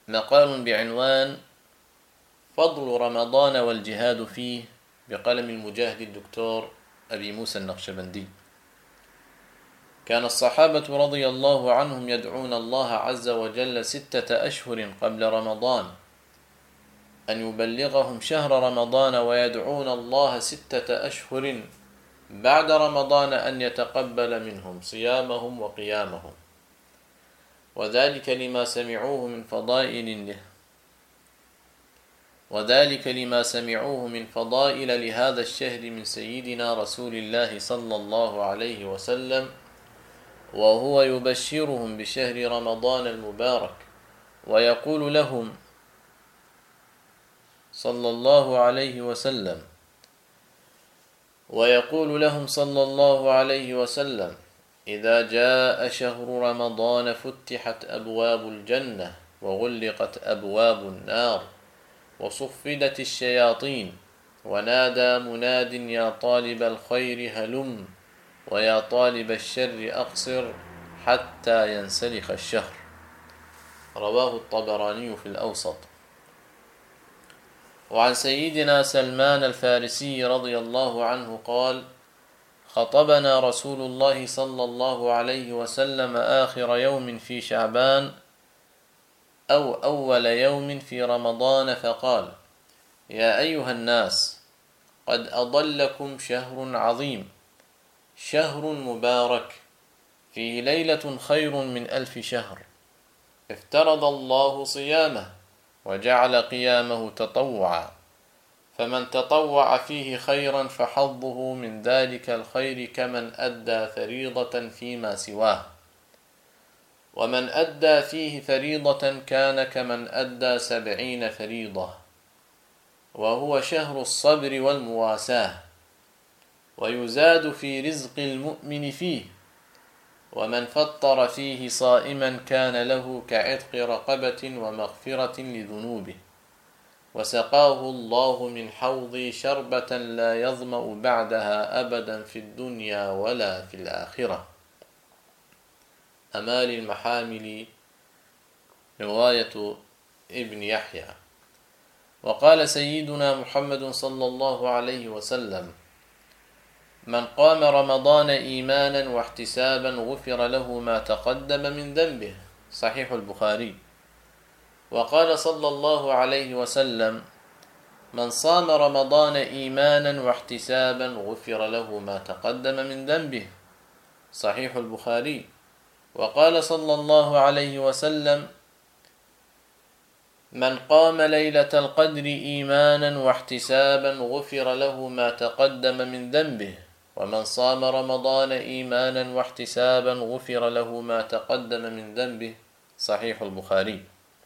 مقال بعنوان فضل رمضان والجهاد فيه، بقلم المجاهد الدكتور أبي موسى النقشبندي. كان الصحابة رضي الله عنهم يدعون الله عز وجل 6 أشهر قبل رمضان أن يبلغهم شهر رمضان، ويدعون الله 6 أشهر بعد رمضان أن يتقبل منهم صيامهم وقيامهم، وذلك لما سمعوه من فضائل لهذا الشهر من سيدنا رسول الله صلى الله عليه وسلم، وهو يبشرهم بشهر رمضان المبارك، ويقول لهم صلى الله عليه وسلم: إذا جاء شهر رمضان فتحت أبواب الجنة وغلقت أبواب النار وصفدت الشياطين، ونادى مناد: يا طالب الخير هلم، ويا طالب الشر أقصر حتى ينسلخ الشهر. رواه الطبراني في الأوسط. وعن سيدنا سلمان الفارسي رضي الله عنه قال: خطبنا رسول الله صلى الله عليه وسلم آخر يوم في شعبان أو أول يوم في رمضان، فقال: يا أيها الناس، قد أضلكم شهر عظيم، شهر مبارك، فيه ليلة خير من 1000 شهر، افترض الله صيامه وجعل قيامه تطوعا، فمن تطوع فيه خيرا فحظه من ذلك الخير كمن أدى فريضة فيما سواه، ومن أدى فيه فريضة كان كمن أدى 70 فريضة، وهو شهر الصبر والمواساة، ويزاد في رزق المؤمن فيه، ومن فطر فيه صائما كان له كعتق رقبة ومغفرة لذنوبه، وسقاه الله من حوضي شربة لا يظمأ بعدها أبدا في الدنيا ولا في الآخرة. أمال المحامل، رواية ابن يحيى. وقال سيدنا محمد صلى الله عليه وسلم: من قام رمضان إيمانا واحتسابا غفر له ما تقدم من ذنبه. صحيح البخاري. وقال صلى الله عليه وسلم: من صام رمضان إيمانا واحتسابا غفر له ما تقدم من ذنبه. صحيح البخاري. وقال صلى الله عليه وسلم: من قام ليلة القدر إيمانا واحتسابا غفر له ما تقدم من ذنبه، ومن صام رمضان إيمانا واحتسابا غفر له ما تقدم من ذنبه. صحيح البخاري.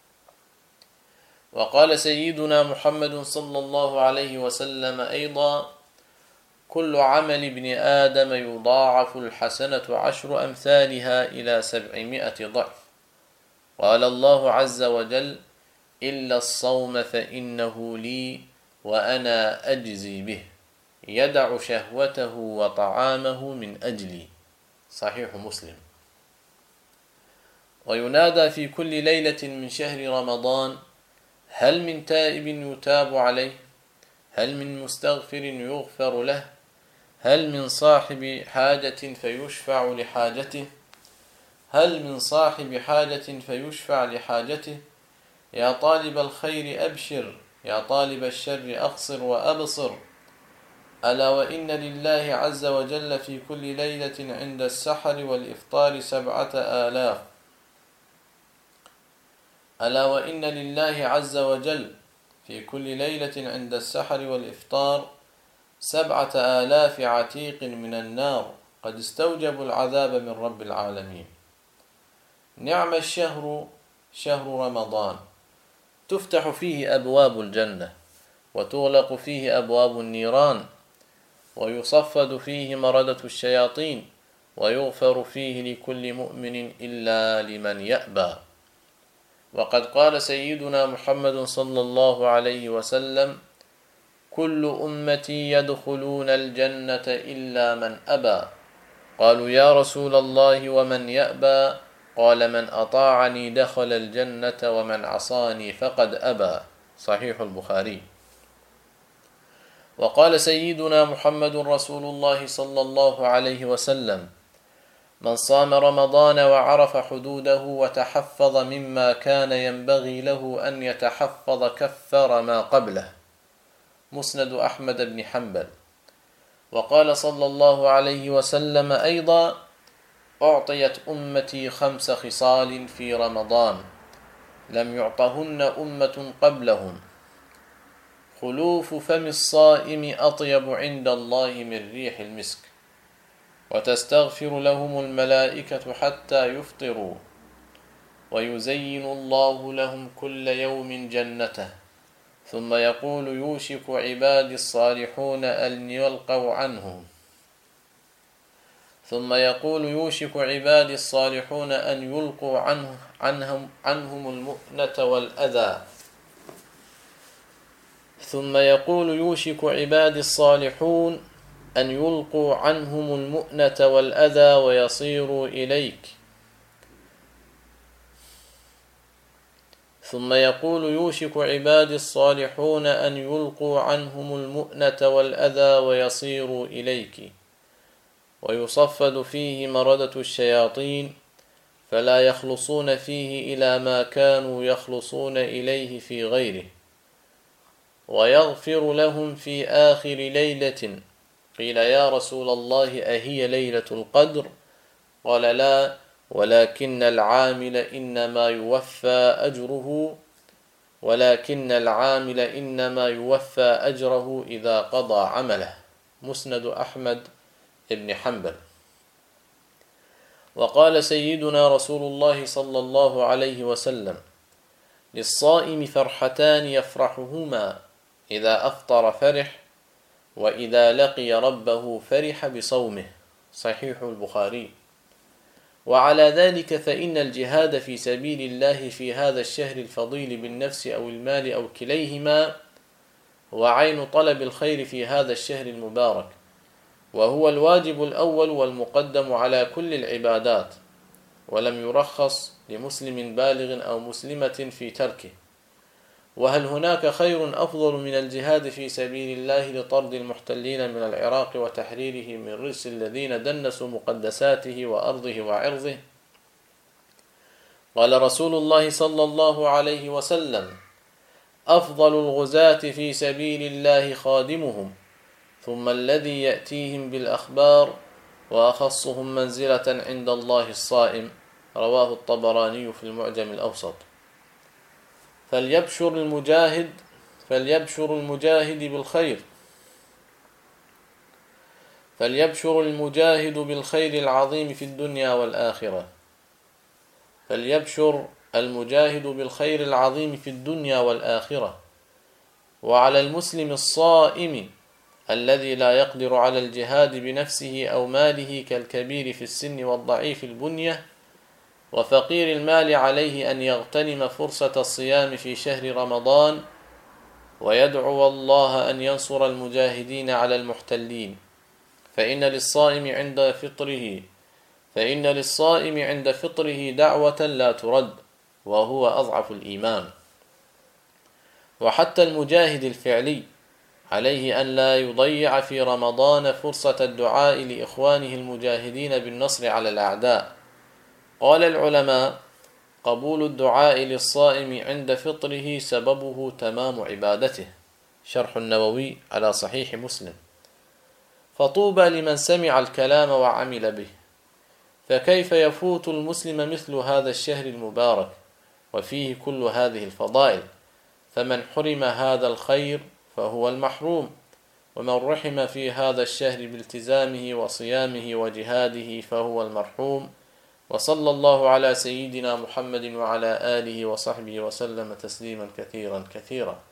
وقال سيدنا محمد صلى الله عليه وسلم أيضا: كل عمل ابن آدم يضاعف الحسنة 10 أمثالها إلى 700 ضعف. قال الله عز وجل: إلا الصوم فإنه لي وأنا أجزي به، يدع شهوته وطعامه من أجلي. صحيح مسلم. وينادى في كل ليلة من شهر رمضان: هل من تائب يتاب عليه؟ هل من مستغفر يغفر له؟ هل من صاحب حاجة فيشفع لحاجته؟ هل من صاحب حاجة فيشفع لحاجته؟ يا طالب الخير أبشر، يا طالب الشر أقصر وأبصر. ألا وإن لله عز وجل في كل ليلة عند السحر والإفطار 7000. ألا وإن لله عز وجل في كل ليلة عند السحر والإفطار 7000 عتيق من النار قد استوجبوا العذاب من رب العالمين. نعم الشهر شهر رمضان، تفتح فيه أبواب الجنة، وتغلق فيه أبواب النيران، ويصفد فيه مردة الشياطين، ويغفر فيه لكل مؤمن إلا لمن يأبى. وقد قال سيدنا محمد صلى الله عليه وسلم: كل أمتي يدخلون الجنة إلا من أبى. قالوا: يا رسول الله ومن يأبى؟ قال من أطاعني دخل الجنة ومن عصاني فقد أبى. صحيح البخاري. وقال سيدنا محمد رسول الله صلى الله عليه وسلم: من صام رمضان وعرف حدوده وتحفظ مما كان ينبغي له أن يتحفظ كفر ما قبله. مسند أحمد بن حنبل. وقال صلى الله عليه وسلم أيضا: أعطيت أمتي 5 خصال في رمضان لم يعطهن أمة قبلهم: خلوف فم الصائم أطيب عند الله من ريح المسك، وتستغفر لهم الملائكة حتى يفطروا، ويزين الله لهم كل يوم جنته، ثم يقول يوشك عبادي الصالحون أن يلقوا عنهم المؤنة والأذى ويصيروا إليك. ثم يقول يوشك عبادي الصالحون أن يلقوا عنهم المؤنة والأذى ويصيروا إليك، ويصفد فيه مردة الشياطين فلا يخلصون فيه إلى ما كانوا يخلصون إليه في غيره، ويغفر لهم في آخر ليلة. قيل يا رسول الله أهي ليلة القدر؟ قال لا، ولكن العامل إنما يوفى أجره إذا قضى عمله. مسند أحمد بن حنبل. وقال سيدنا رسول الله صلى الله عليه وسلم: للصائم فرحتان يفرحهما: إذا أفطر فرح، وإذا لقي ربه فرح بصومه. صحيح البخاري. وعلى ذلك فإن الجهاد في سبيل الله في هذا الشهر الفضيل بالنفس أو المال أو كليهما هو عين طلب الخير في هذا الشهر المبارك، وهو الواجب الأول والمقدم على كل العبادات، ولم يرخص لمسلم بالغ أو مسلمة في تركه. وهل هناك خير أفضل من الجهاد في سبيل الله لطرد المحتلين من العراق وتحريره من رجس الذين دنسوا مقدساته وأرضه وعرضه؟ قال رسول الله صلى الله عليه وسلم: أفضل الغزاة في سبيل الله خادمهم، ثم الذي يأتيهم بالأخبار، وأخصهم منزلة عند الله الصائم. رواه الطبراني في المعجم الأوسط. فليبشر المجاهد بالخير العظيم في الدنيا والآخرة. وعلى المسلم الصائم الذي لا يقدر على الجهاد بنفسه أو ماله كالكبير في السن والضعيف البنية وفقير المال عليه أن يغتنم فرصة الصيام في شهر رمضان ويدعو الله أن ينصر المجاهدين على المحتلين، فإن للصائم عند فطره دعوة لا ترد، وهو أضعف الإيمان. وحتى المجاهد الفعلي عليه أن لا يضيع في رمضان فرصة الدعاء لإخوانه المجاهدين بالنصر على الأعداء. قال العلماء: قبول الدعاء للصائم عند فطره سببه تمام عبادته. شرح النووي على صحيح مسلم. فطوبى لمن سمع الكلام وعمل به. فكيف يفوت المسلم مثل هذا الشهر المبارك وفيه كل هذه الفضائل؟ فمن حرم هذا الخير فهو المحروم، ومن رحم في هذا الشهر بالتزامه وصيامه وجهاده فهو المرحوم. وصلى الله على سيدنا محمد وعلى آله وصحبه وسلم تسليما كثيرا كثيرا.